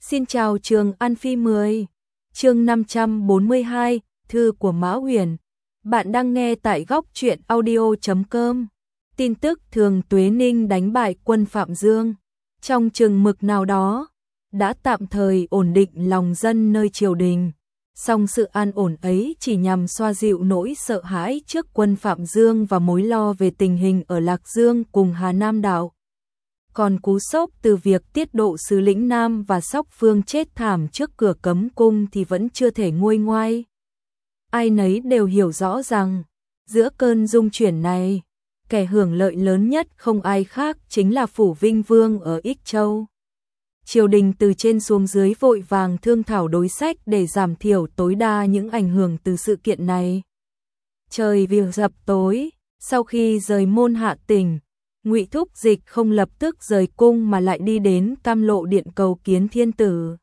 Xin chào Trường An Phi 10, chương 542, thư của Mã Huyền. Bạn đang nghe tại góc truyện audio.com. Tin tức Thường Tuế Ninh đánh bại quân Phạm Dương. Trong chừng mực nào đó, đã tạm thời ổn định lòng dân nơi triều đình. Song sự an ổn ấy chỉ nhằm xoa dịu nỗi sợ hãi trước quân Phạm Dương và mối lo về tình hình ở Lạc Dương cùng Hà Nam đảo. Còn cú sốc từ việc tiết độ sứ lĩnh Nam và Sóc Phương chết thảm trước cửa cấm cung thì vẫn chưa thể nguôi ngoai. Ai nấy đều hiểu rõ rằng, giữa cơn rung chuyển này, kẻ hưởng lợi lớn nhất không ai khác chính là Phủ Vinh Vương ở Ích Châu. Triều đình từ trên xuống dưới vội vàng thương thảo đối sách để giảm thiểu tối đa những ảnh hưởng từ sự kiện này. Trời vừa dập tối, sau khi rời môn Hạ Tỉnh, Ngụy Thúc Dịch không lập tức rời cung mà lại đi đến Cam Lộ Điện cầu kiến thiên tử.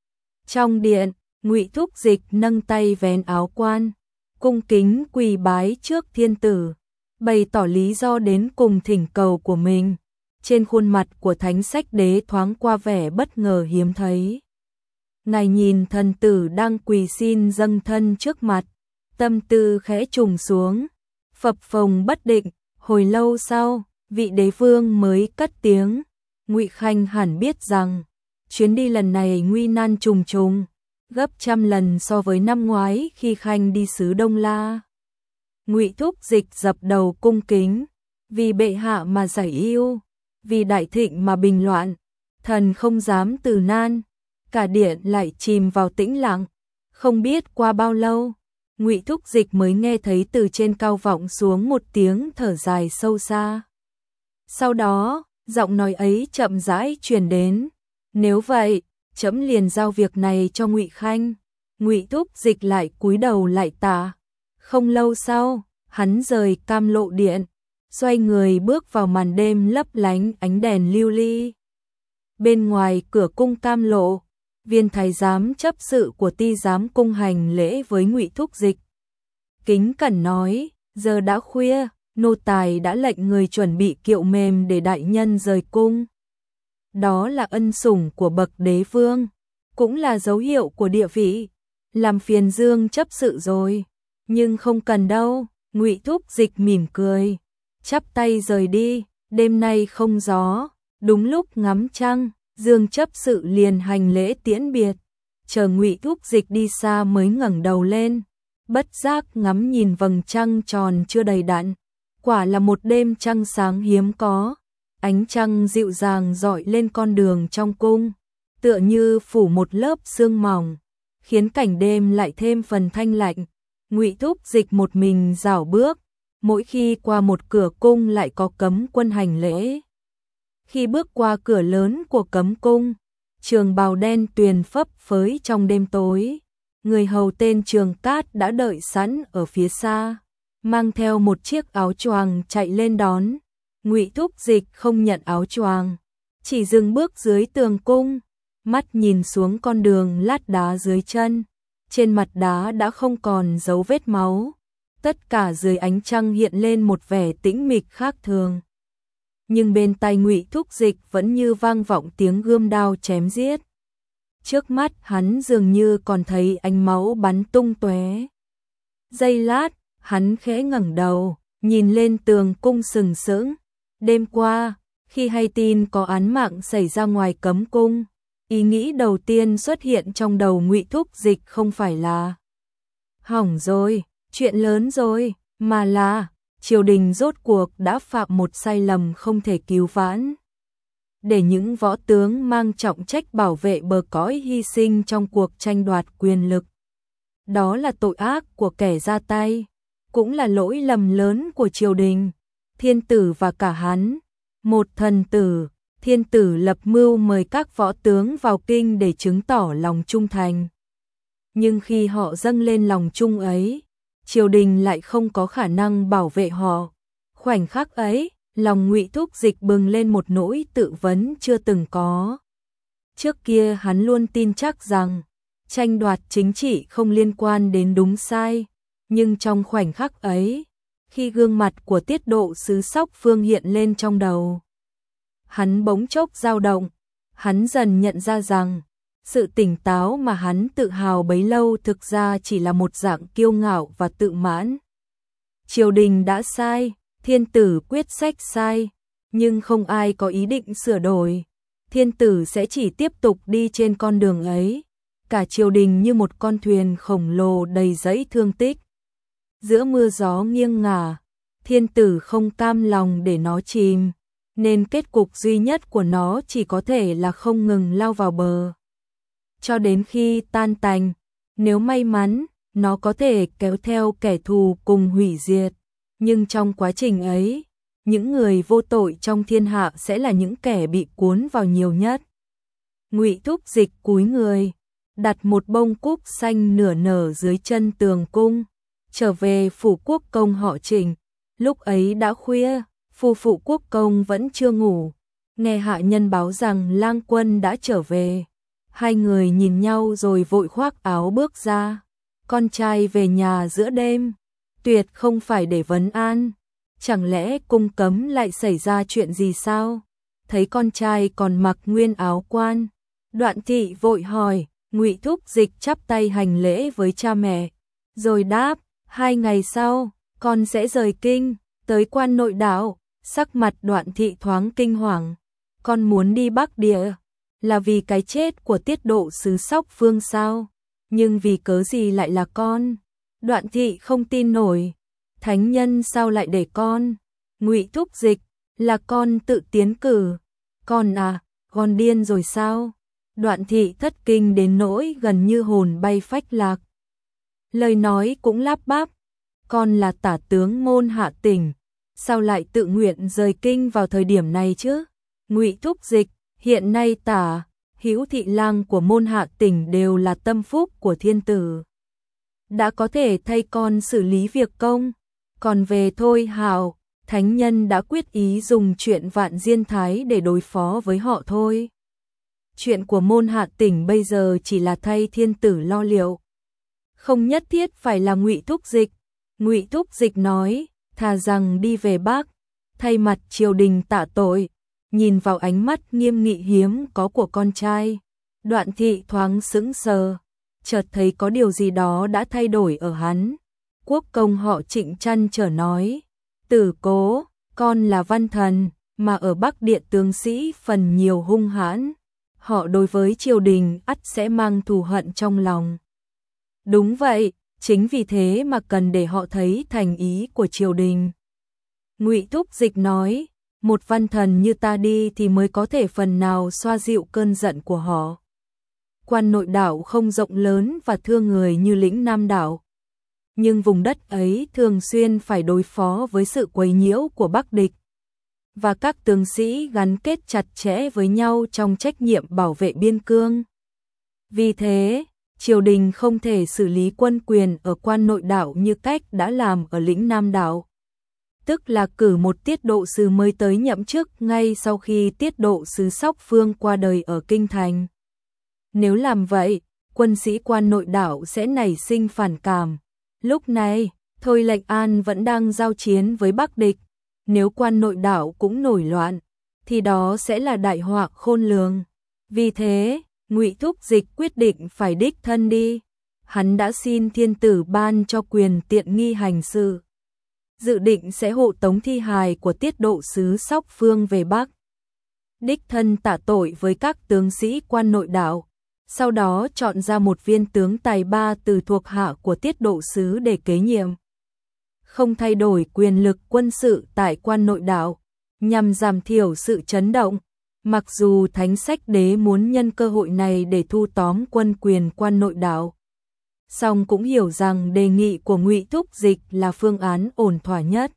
Trong điện, Ngụy Thúc Dịch nâng tay vén áo quan, cung kính quỳ bái trước thiên tử, bày tỏ lý do đến cùng thỉnh cầu của mình. Trên khuôn mặt của Thánh Sách Đế thoáng qua vẻ bất ngờ hiếm thấy. Ngài nhìn thần tử đang quỳ xin dâng thân trước mặt, tâm tư khẽ trùng xuống, phập phồng bất định. Hồi lâu sau, vị đế vương mới cất tiếng. Ngụy Khanh hẳn biết rằng chuyến đi lần này nguy nan trùng trùng, gấp trăm lần so với năm ngoái khi Khanh đi xứ Đông La. Ngụy Thúc Dịch dập đầu cung kính, vì bệ hạ mà giải ưu, vì đại thịnh mà bình loạn, thần không dám từ nan. Cả điện lại chìm vào tĩnh lặng. Không biết qua bao lâu, Ngụy Thúc Dịch mới nghe thấy từ trên cao vọng xuống một tiếng thở dài sâu xa. Sau đó, giọng nói ấy chậm rãi truyền đến. Nếu vậy, trẫm liền giao việc này cho Ngụy Khanh. Ngụy Thúc Dịch lại cúi đầu lại tạ. Không lâu sau, hắn rời Cam Lộ Điện, xoay người bước vào màn đêm lấp lánh ánh đèn lưu ly. Bên ngoài cửa cung Cam Lộ, viên thái giám chấp sự của Ti giám cung hành lễ với Ngụy Thúc Dịch. Kính cẩn nói, giờ đã khuya, nô tài đã lệnh người chuẩn bị kiệu mềm để đại nhân rời cung. Đó là ân sủng của bậc đế vương, cũng là dấu hiệu của địa vị. Làm phiền Dương chấp sự rồi, nhưng không cần đâu. Ngụy Thúc Dịch mỉm cười, chắp tay rời đi. Đêm nay không gió, đúng lúc ngắm trăng, Dương chấp sự liền hành lễ tiễn biệt. Chờ Ngụy Thúc Dịch đi xa mới ngẩng đầu lên, bất giác ngắm nhìn vầng trăng tròn chưa đầy đặn. Quả là một đêm trăng sáng hiếm có. Ánh trăng dịu dàng rọi lên con đường trong cung, tựa như phủ một lớp sương mỏng, khiến cảnh đêm lại thêm phần thanh lạnh. Ngụy Thúc Dịch một mình rảo bước, mỗi khi qua một cửa cung lại có cấm quân hành lễ. Khi bước qua cửa lớn của cấm cung, trường bào đen tuyền phấp phới trong đêm tối, người hầu tên Trường Cát đã đợi sẵn ở phía xa, mang theo một chiếc áo choàng chạy lên đón. Ngụy Thúc Dịch không nhận áo choàng, chỉ dừng bước dưới tường cung, mắt nhìn xuống con đường lát đá dưới chân. Trên mặt đá đã không còn dấu vết máu, tất cả dưới ánh trăng hiện lên một vẻ tĩnh mịch khác thường. Nhưng bên tai Ngụy Thúc Dịch vẫn như vang vọng tiếng gươm đao chém giết. Trước mắt hắn dường như còn thấy ánh máu bắn tung tóe. Giây lát, hắn khẽ ngẩng đầu, nhìn lên tường cung sừng sững. Đêm qua, khi hay tin có án mạng xảy ra ngoài cấm cung, ý nghĩ đầu tiên xuất hiện trong đầu Ngụy Thúc Dịch không phải là hỏng rồi, chuyện lớn rồi, mà là triều đình rốt cuộc đã phạm một sai lầm không thể cứu vãn. Để những võ tướng mang trọng trách bảo vệ bờ cõi hy sinh trong cuộc tranh đoạt quyền lực. Đó là tội ác của kẻ ra tay, cũng là lỗi lầm lớn của triều đình. Thiên tử và cả hắn, một thần tử, thiên tử lập mưu mời các võ tướng vào kinh để chứng tỏ lòng trung thành. Nhưng khi họ dâng lên lòng trung ấy, triều đình lại không có khả năng bảo vệ họ. Khoảnh khắc ấy, lòng Ngụy Thúc Dịch bừng lên một nỗi tự vấn chưa từng có. Trước kia hắn luôn tin chắc rằng tranh đoạt chính trị không liên quan đến đúng sai, nhưng trong khoảnh khắc ấy, khi gương mặt của tiết độ sứ Sóc Phương hiện lên trong đầu, hắn bỗng chốc dao động. Hắn dần nhận ra rằng Sự tỉnh táo mà hắn tự hào bấy lâu thực ra chỉ là một dạng kiêu ngạo và tự mãn. Triều đình đã sai, thiên tử quyết sách sai, nhưng không ai có ý định sửa đổi. Thiên tử sẽ chỉ tiếp tục đi trên con đường ấy. Cả triều đình như một con thuyền khổng lồ đầy dẫy thương tích. Giữa mưa gió nghiêng ngả, thiên tử không cam lòng để nó chìm, nên kết cục duy nhất của nó chỉ có thể là không ngừng lao vào bờ. Cho đến khi tan tành, nếu may mắn, nó có thể kéo theo kẻ thù cùng hủy diệt. Nhưng trong quá trình ấy, những người vô tội trong thiên hạ sẽ là những kẻ bị cuốn vào nhiều nhất. Ngụy Thúc Dịch cúi người, đặt một bông cúc xanh nửa nở dưới chân tường cung, trở về phủ quốc công họ Trình. Lúc ấy đã khuya, phụ quốc công vẫn chưa ngủ, nghe hạ nhân báo rằng lang quân đã trở về. Hai người nhìn nhau rồi vội khoác áo bước ra. Con trai về nhà giữa đêm, tuyệt không phải để vấn an. Chẳng lẽ cung cấm lại xảy ra chuyện gì sao? Thấy con trai còn mặc nguyên áo quan, Đoạn Thị vội hỏi. Ngụy Thúc Dịch chắp tay hành lễ với cha mẹ, rồi đáp, 2 ngày sau, con sẽ rời kinh, tới Quan Nội Đảo. Sắc mặt Đoạn Thị thoáng kinh hoàng. Con muốn đi Bắc Địa, là vì cái chết của tiết độ sứ Sóc Phương sao? Nhưng vì cớ gì lại là con? Đoạn Thị không tin nổi. Thánh nhân sao lại để con? Ngụy Thúc Dịch, là con tự tiến cử. Con à, con điên rồi sao? Đoạn Thị thất kinh đến nỗi gần như hồn bay phách lạc. Lời nói cũng lắp bắp. Con là tả tướng Môn Hạ Tỉnh, sao lại tự nguyện rời kinh vào thời điểm này chứ? Ngụy Thúc Dịch, hiện nay tả, hữu thị lang của Môn Hạ Tỉnh đều là tâm phúc của thiên tử. Đã có thể thay con xử lý việc công. Còn về Thôi Hào, thánh nhân đã quyết ý dùng chuyện Vạn Diên Thái để đối phó với họ thôi. Chuyện của Môn Hạ Tỉnh bây giờ chỉ là thay thiên tử lo liệu, không nhất thiết phải là Ngụy Thúc Dịch. Ngụy Thúc Dịch nói, thà rằng đi về Bắc, thay mặt triều đình tạ tội. Nhìn vào ánh mắt nghiêm nghị hiếm có của con trai, Đoạn Thị thoáng sững sờ, chợt thấy có điều gì đó đã thay đổi ở hắn. Quốc công họ Trịnh trăn trở nói, Tử Cố, con là văn thần, mà ở Bắc Địa tướng sĩ phần nhiều hung hãn. Họ đối với triều đình ắt sẽ mang thù hận trong lòng. Đúng vậy, chính vì thế mà cần để họ thấy thành ý của triều đình. Ngụy Thúc Dịch nói, một văn thần như ta đi thì mới có thể phần nào xoa dịu cơn giận của họ. Quan Nội Đảo không rộng lớn và thưa người như lĩnh Nam Đảo, nhưng vùng đất ấy thường xuyên phải đối phó với sự quấy nhiễu của Bắc địch, và các tướng sĩ gắn kết chặt chẽ với nhau trong trách nhiệm bảo vệ biên cương. Vì thế, triều đình không thể xử lý quân quyền ở Quan Nội Đảo như cách đã làm ở lĩnh Nam Đảo, tức là cử một tiết độ sứ mới tới nhậm chức ngay sau khi tiết độ sứ Sóc Phương qua đời ở Kinh Thành. Nếu làm vậy, quân sĩ Quan Nội Đảo sẽ nảy sinh phản cảm. Lúc này, Thôi Lệnh An vẫn đang giao chiến với Bắc địch. Nếu Quan Nội Đảo cũng nổi loạn, thì đó sẽ là đại họa khôn lường. Vì thế, Ngụy Thúc Dịch quyết định phải đích thân đi. Hắn đã xin thiên tử ban cho quyền tiện nghi hành sự, dự định sẽ hộ tống thi hài của tiết độ sứ Sóc Phương về Bắc, đích thân tạ tội với các tướng sĩ Quan Nội Đảo, sau đó chọn ra một viên tướng tài ba từ thuộc hạ của tiết độ sứ để kế nhiệm. Không thay đổi quyền lực quân sự tại Quan Nội Đảo, nhằm giảm thiểu sự chấn động. Mặc dù Thánh Sách Đế muốn nhân cơ hội này để thu tóm quân quyền Quan Nội Đảo, song cũng hiểu rằng đề nghị của Ngụy Thúc Dịch là phương án ổn thỏa nhất.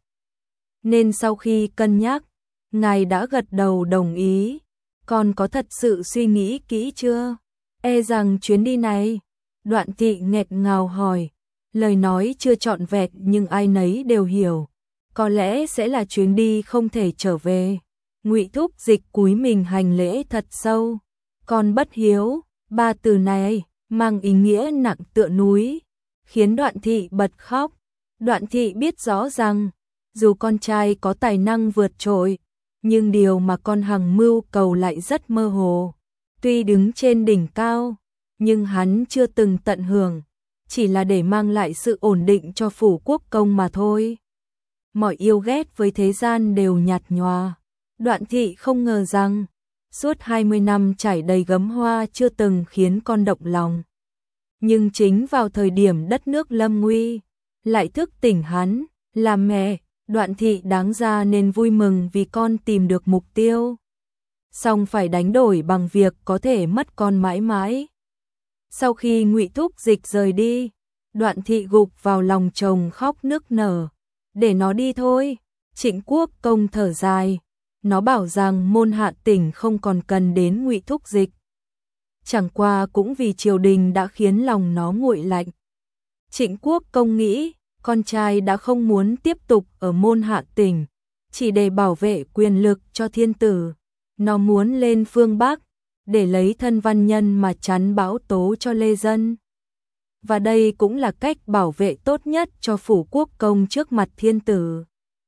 Nên sau khi cân nhắc, ngài đã gật đầu đồng ý. Còn có thật sự suy nghĩ kỹ chưa? E rằng chuyến đi này, Đoạn Thị nghẹt ngào hỏi. Lời nói chưa trọn vẹn nhưng ai nấy đều hiểu. Có lẽ sẽ là chuyến đi không thể trở về. Ngụy Thúc Dịch cúi mình hành lễ thật sâu. Con bất hiếu, ba từ này mang ý nghĩa nặng tựa núi, khiến Đoạn Thị bật khóc. Đoạn Thị biết rõ rằng, dù con trai có tài năng vượt trội, nhưng điều mà con hằng mưu cầu lại rất mơ hồ. Tuy đứng trên đỉnh cao, nhưng hắn chưa từng tận hưởng, chỉ là để mang lại sự ổn định cho phủ quốc công mà thôi. Mọi yêu ghét với thế gian đều nhạt nhòa. Đoạn Thị không ngờ rằng, suốt 20 năm trải đầy gấm hoa chưa từng khiến con động lòng. Nhưng chính vào thời điểm đất nước lâm nguy, lại thức tỉnh hắn, làm mẹ, Đoạn Thị đáng ra nên vui mừng vì con tìm được mục tiêu. Song phải đánh đổi bằng việc có thể mất con mãi mãi. Sau khi Ngụy Thúc Dịch rời đi, Đoạn Thị gục vào lòng chồng khóc nức nở. Để nó đi thôi, Trịnh Quốc công thở dài. Nó bảo rằng môn Hạ Tỉnh không còn cần đến Ngụy Thúc Dịch. Chẳng qua cũng vì triều đình đã khiến lòng nó nguội lạnh. Trịnh Quốc công nghĩ, con trai đã không muốn tiếp tục ở môn Hạ Tỉnh, chỉ để bảo vệ quyền lực cho thiên tử. Nó muốn lên phương Bắc, để lấy thân văn nhân mà chắn bão tố cho lê dân. Và đây cũng là cách bảo vệ tốt nhất cho phủ quốc công trước mặt thiên tử.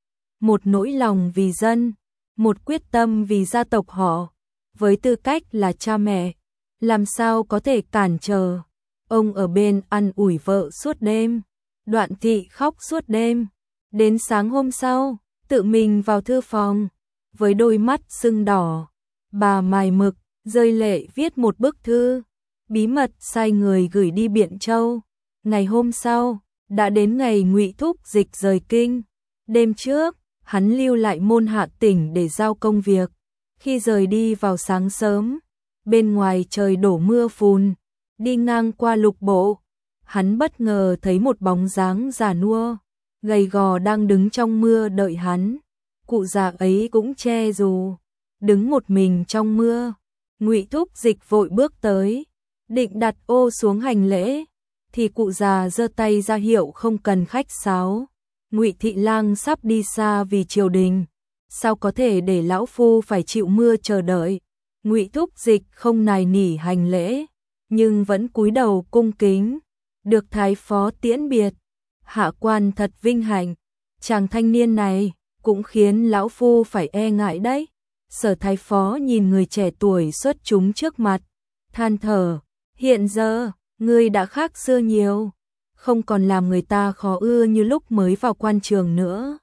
Một nỗi lòng vì dân, một quyết tâm vì gia tộc họ, với tư cách là cha mẹ, làm sao có thể cản trở. Ông ở bên ăn ủi vợ suốt đêm, Đoạn Thị khóc suốt đêm. Đến sáng hôm sau, tự mình vào thư phòng, với đôi mắt sưng đỏ, bà mài mực, rơi lệ viết một bức thư, bí mật sai người gửi đi Biện Châu. Ngày hôm sau, đã đến ngày Ngụy Thúc Dịch rời kinh. Đêm trước, hắn lưu lại môn Hạ Tỉnh để giao công việc. Khi rời đi vào sáng sớm, bên ngoài trời đổ mưa phùn, đi ngang qua lục bộ, hắn bất ngờ thấy một bóng dáng già nua, gầy gò đang đứng trong mưa đợi hắn. Cụ già ấy cũng che dù, đứng một mình trong mưa. Ngụy Thúc Dịch vội bước tới, định đặt ô xuống hành lễ, thì cụ già giơ tay ra hiệu không cần khách sáo. Ngụy Thị Lang sắp đi xa vì triều đình, sao có thể để lão phu phải chịu mưa chờ đợi. Ngụy Thúc Dịch không nài nỉ hành lễ, nhưng vẫn cúi đầu cung kính. Được thái phó tiễn biệt, hạ quan thật vinh hạnh. Chàng thanh niên này cũng khiến lão phu phải e ngại đấy. Sở thái phó nhìn người trẻ tuổi xuất chúng trước mặt, than thở, hiện giờ, ngươi đã khác xưa nhiều, không còn làm người ta khó ưa như lúc mới vào quan trường nữa.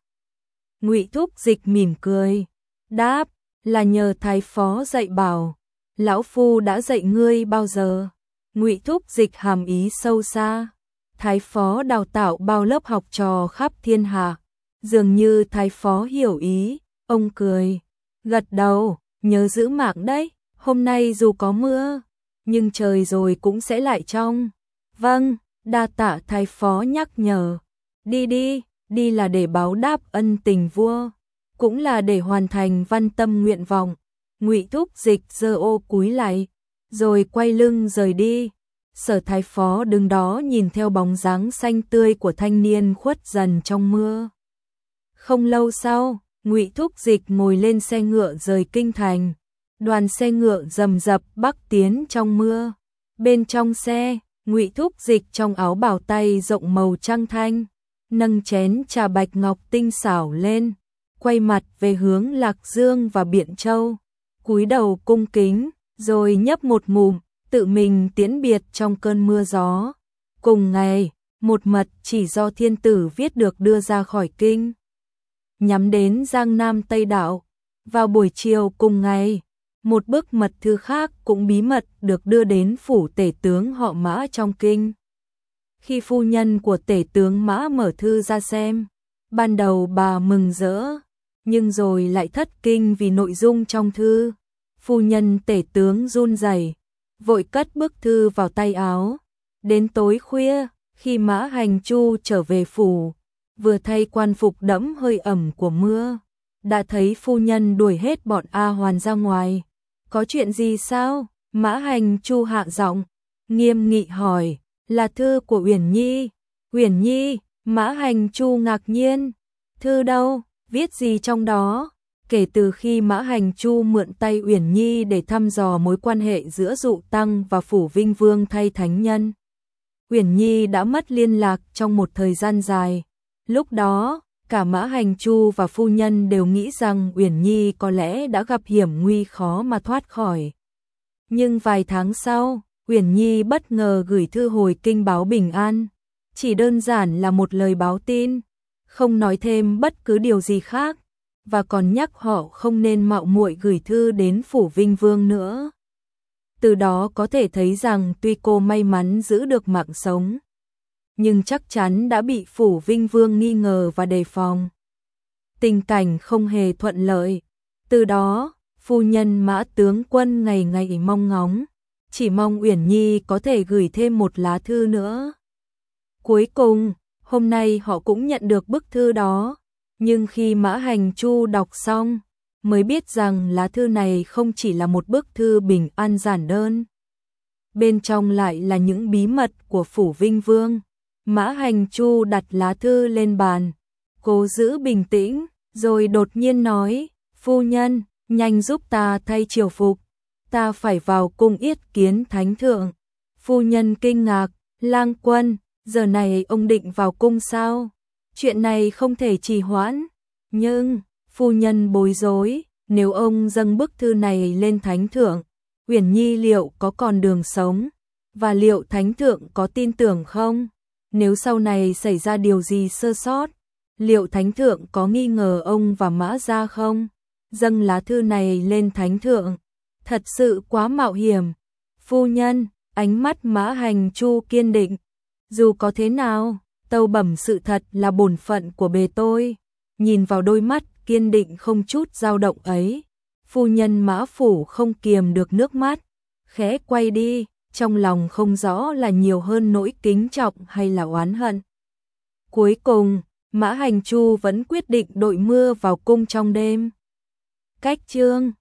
Ngụy Thúc Dịch mỉm cười, đáp, là nhờ thái phó dạy bảo, lão phu đã dạy ngươi bao giờ. Ngụy Thúc Dịch hàm ý sâu xa, thái phó đào tạo bao lớp học trò khắp thiên hạ, dường như thái phó hiểu ý, ông cười, gật đầu, nhớ giữ mạng đấy, hôm nay dù có mưa, nhưng trời rồi cũng sẽ lại trong. Vâng, đa tạ thái phó nhắc nhở. Đi đi, đi là để báo đáp ân tình vua, cũng là để hoàn thành văn tâm nguyện vọng. Ngụy Thúc Dịch giơ ô cúi lại, rồi quay lưng rời đi. Sở thái phó đứng đó nhìn theo bóng dáng xanh tươi của thanh niên khuất dần trong mưa. Không lâu sau, Ngụy Thúc Dịch ngồi lên xe ngựa rời kinh thành. Đoàn xe ngựa rầm rập bắc tiến trong mưa. Bên trong xe, Ngụy Thúc Dịch trong áo bào tay rộng màu trăng thanh, nâng chén trà bạch ngọc tinh xảo lên, quay mặt về hướng Lạc Dương và Biện Châu, cúi đầu cung kính, rồi nhấp một ngụm, tự mình tiễn biệt trong cơn mưa gió. Cùng ngày, một mật chỉ do thiên tử viết được đưa ra khỏi kinh, nhắm đến Giang Nam Tây Đạo. Vào buổi chiều cùng ngày, một bức mật thư khác cũng bí mật được đưa đến phủ tể tướng họ Mã trong kinh. Khi phu nhân của tể tướng Mã mở thư ra xem, ban đầu bà mừng rỡ, nhưng rồi lại thất kinh vì nội dung trong thư. Phu nhân tể tướng run rẩy, vội cất bức thư vào tay áo. Đến tối khuya, khi Mã Hành Chu trở về phủ, vừa thay quan phục đẫm hơi ẩm của mưa, đã thấy phu nhân đuổi hết bọn A Hoàn ra ngoài. Có chuyện gì sao? Mã Hành Chu hạ giọng, nghiêm nghị hỏi. Là thư của Uyển Nhi. Uyển Nhi? Mã Hành Chu ngạc nhiên. Thư đâu? Viết gì trong đó? Kể từ khi Mã Hành Chu mượn tay Uyển Nhi để thăm dò mối quan hệ giữa Dụ Tăng và Phủ Vinh Vương thay thánh nhân, Uyển Nhi đã mất liên lạc trong một thời gian dài. Lúc đó, cả Mã Hành Chu và phu nhân đều nghĩ rằng Uyển Nhi có lẽ đã gặp hiểm nguy khó mà thoát khỏi. Nhưng vài tháng sau, Uyển Nhi bất ngờ gửi thư hồi kinh báo bình an, chỉ đơn giản là một lời báo tin, không nói thêm bất cứ điều gì khác, và còn nhắc họ không nên mạo muội gửi thư đến phủ Vinh Vương nữa. Từ đó có thể thấy rằng tuy cô may mắn giữ được mạng sống, nhưng chắc chắn đã bị phủ Vinh Vương nghi ngờ và đề phòng. Tình cảnh không hề thuận lợi. Từ đó, phu nhân Mã tướng quân ngày ngày mong ngóng, chỉ mong Uyển Nhi có thể gửi thêm một lá thư nữa. Cuối cùng, hôm nay họ cũng nhận được bức thư đó, nhưng khi Mã Hành Chu đọc xong, mới biết rằng lá thư này không chỉ là một bức thư bình an giản đơn. Bên trong lại là những bí mật của phủ Vinh Vương. Mã Hành Chu đặt lá thư lên bàn, cố giữ bình tĩnh, rồi đột nhiên nói, phu nhân, nhanh giúp ta thay triều phục, ta phải vào cung yết kiến thánh thượng. Phu nhân kinh ngạc, lang quân, giờ này ông định vào cung sao? Chuyện này không thể trì hoãn. Nhưng, phu nhân bối rối, nếu ông dâng bức thư này lên thánh thượng, Uyển Nhi liệu có còn đường sống? Và liệu thánh thượng có tin tưởng không? Nếu sau này xảy ra điều gì sơ sót, liệu thánh thượng có nghi ngờ ông và Mã gia không? Dâng lá thư này lên thánh thượng, thật sự quá mạo hiểm. Phu nhân, ánh mắt Mã Hành Chu kiên định. Dù có thế nào, tâu bẩm sự thật là bổn phận của bề tôi. Nhìn vào đôi mắt kiên định không chút dao động ấy, phu nhân Mã Phủ không kiềm được nước mắt, khẽ quay đi, trong lòng không rõ là nhiều hơn nỗi kính trọng hay là oán hận. Cuối cùng, Mã Hành Chu vẫn quyết định đội mưa vào cung trong đêm. Cách chương